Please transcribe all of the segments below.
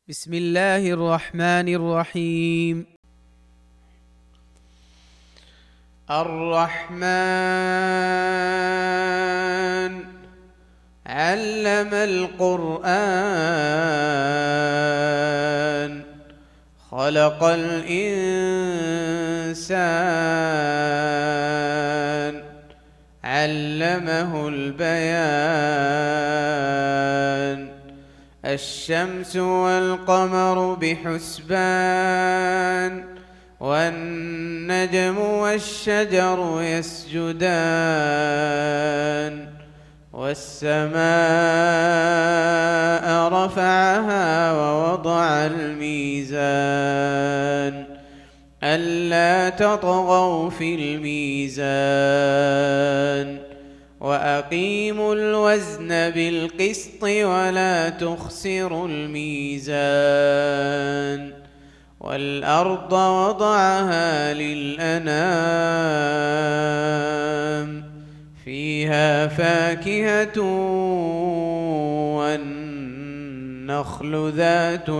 بسم الله الرحمن الرحيم. الرحمن علم القرآن خلق الإنسان علمه البيان الشمس والقمر بحسبان والنجم والشجر يسجدان والسماء رفعها ووضع الميزان ألا تطغوا في الميزان وأقيموا الوزن بالقسط ولا تخسروا الميزان والأرض وضعها للأنام فيها فاكهة والنخل ذات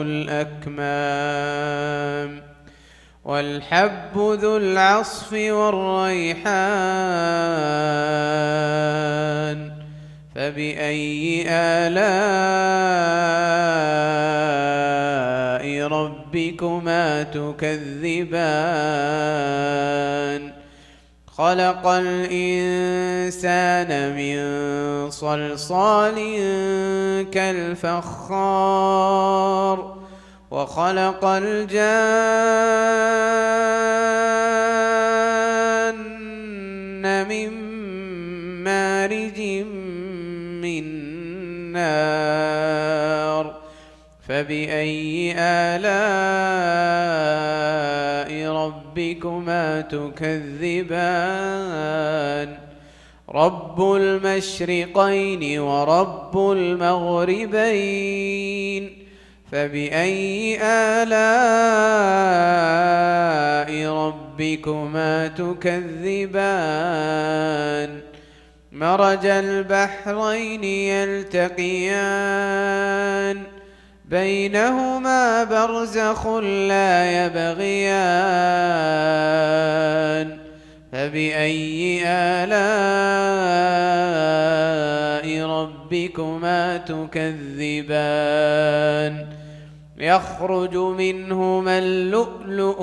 الأكمام والحب ذو العصف والريحان فبأي آلاء ربكما تكذبان خلق الإنسان من صلصال كالفخار وخلق الجان من مارج من نار فبأي آلاء ربكما تكذبان رب المشرقين ورب المغربين فبأي آلاء ربكما تكذبان مرج البحرين يلتقيان بينهما برزخ لا يبغيان فبأي آلاء ربكما تكذبان يخرج منهما اللؤلؤ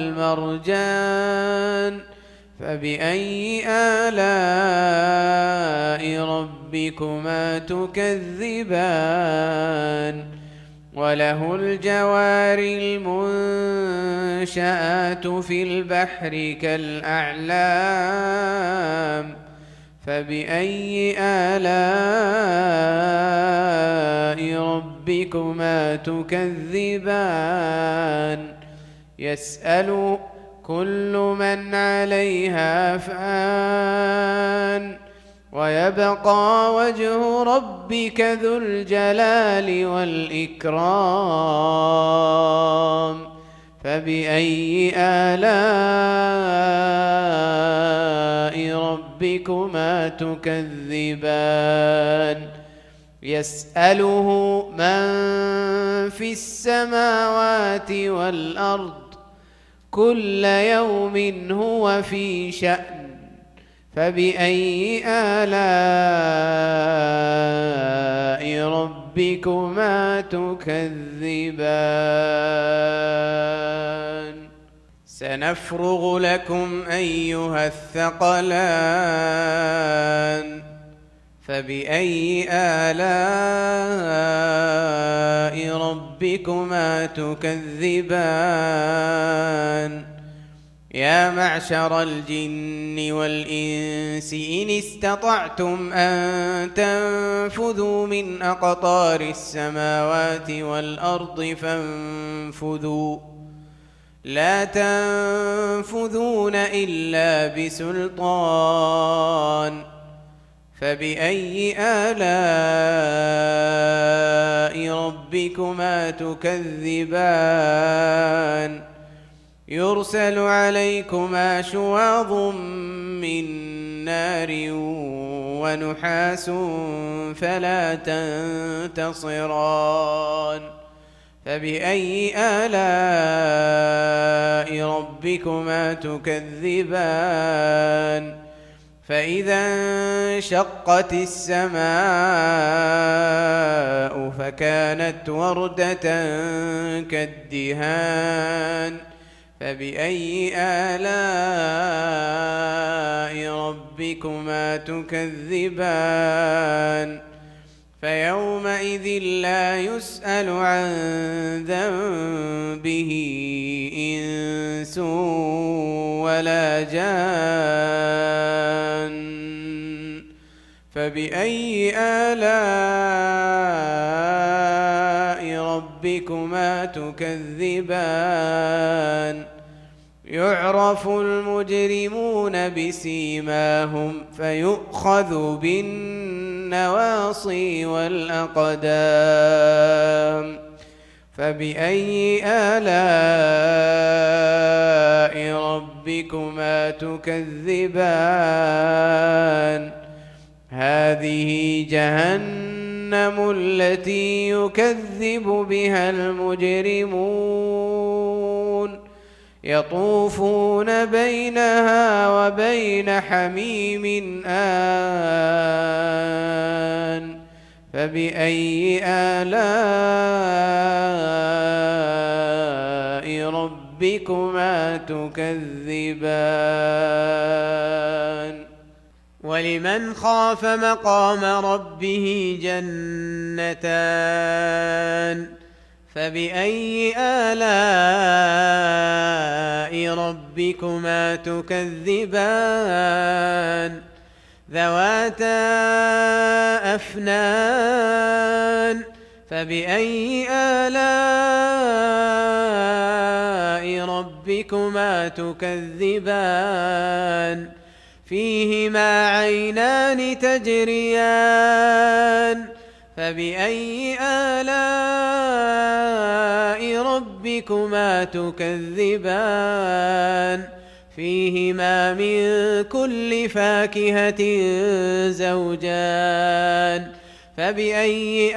والمرجان فبأي آلاء ربكما تكذبان وله الجوار المنشآت في البحر كالأعلام فبأي آلاء ربكما تكذبان يسأل كل من عليها فان ويبقى وجه ربك ذو الجلال والإكرام فبأي آلاء ربكما تكذبان يسأله من في السماوات والأرض كل يوم هو في شأن فبأي آلاء ربكما تكذبان سنفرغ لكم أيها الثقلان فبأي آلاء ربكما تكذبان يا معشر الجن والإنس إن استطعتم أن تنفذوا من أقطار السماوات والأرض فانفذوا لا تنفذون إلا بسلطان فبأي آلاء ربكما تكذبان يرسل عليكما شواظ من نار ونحاس فلا تنتصران فبأي آلاء ربكما تكذبان فإذا انشقت السماء فكانت وردة كالدهان فبأي آلاء ربكما تكذبان فيومئذ لا يسأل عن ذنبه إنس ولا جان فبأي آلاء ربكما تكذبان يعرف المجرمون بسيماهم فيؤخذ بالنواصي والأقدام فبأي آلاء ربكما تكذبان هذه جهنم التي يكذب بها المجرمون يطوفون بينها وبين حميم آن فبأي آلاء ربكما تكذبان ولمن خاف مقام ربه جنتان فبأي آلاء ربكما تكذبان ذواتا أفنان فبأي آلاء ربكما تكذبان فيهما عينان تجريان فبأي آلاء ربكما تكذبان فيهما من كل فاكهة زوجان فبأي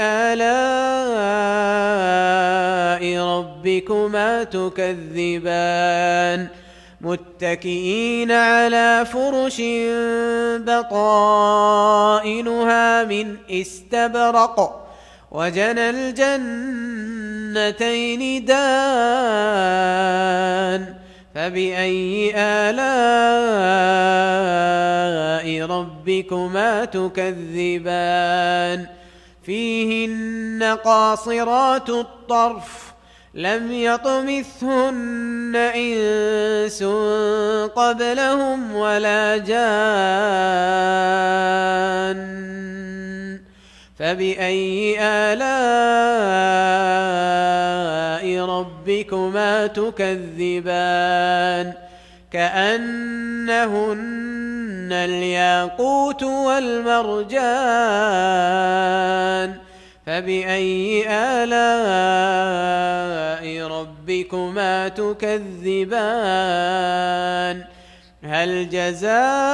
آلاء ربكما تكذبان متكئين على فرش بطائنها من استبرق وجنى الجنتين دان فبأي آلاء ربكما تكذبان فيهن قاصرات الطرف لم يطمثهن إنس قبلهم ولا جان فبأي آلاء ربكما تكذبان كأنهن الياقوت والمرجان فبأي آلاء ربكما تكذبان هل جزاء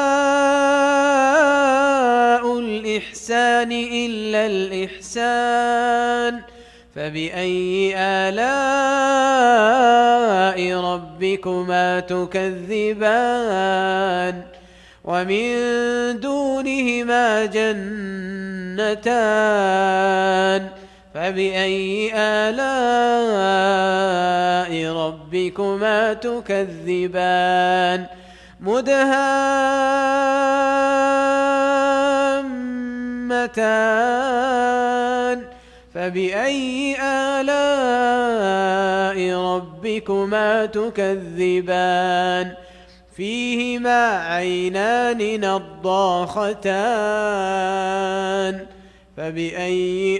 الإحسان إلا الإحسان فبأي آلاء ربكما تكذبان ومن دونهما جنتان فبأي آلاء ربكما تكذبان مدهامتان فبأي آلاء ربكما تكذبان فيهما عينان نضاختان فبأي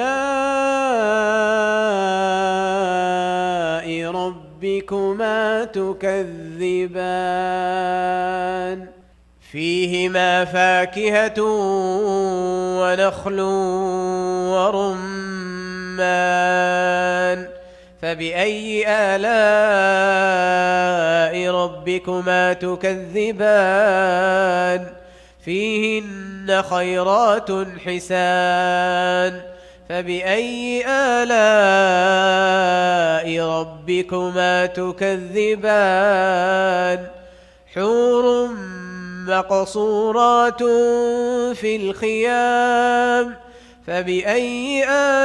آلاء ربكما تكذبان فيهما فاكهة ونخل ورمان فبأي آلاء ربكما تكذبان فيهن خيرات حسان فبأي آلاء ربكما تكذبان حور مقصورات في الخيام فبأي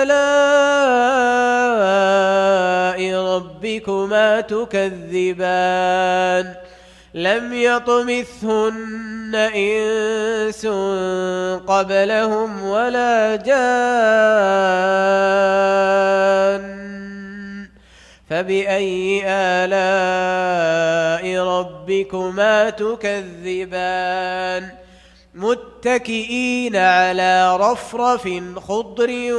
آلاء ربكما تكذبان لم يطمثهن إنس قبلهم ولا جان فبأي آلاء ربكما تكذبان متكئين على رفرف خضر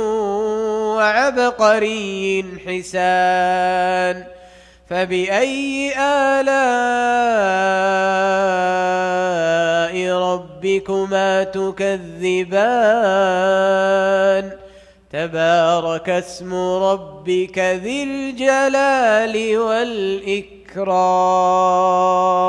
وعبقري حسان فبأي آلاء ربكما تكذبان تبارك اسم ربك ذي الجلال والإكرام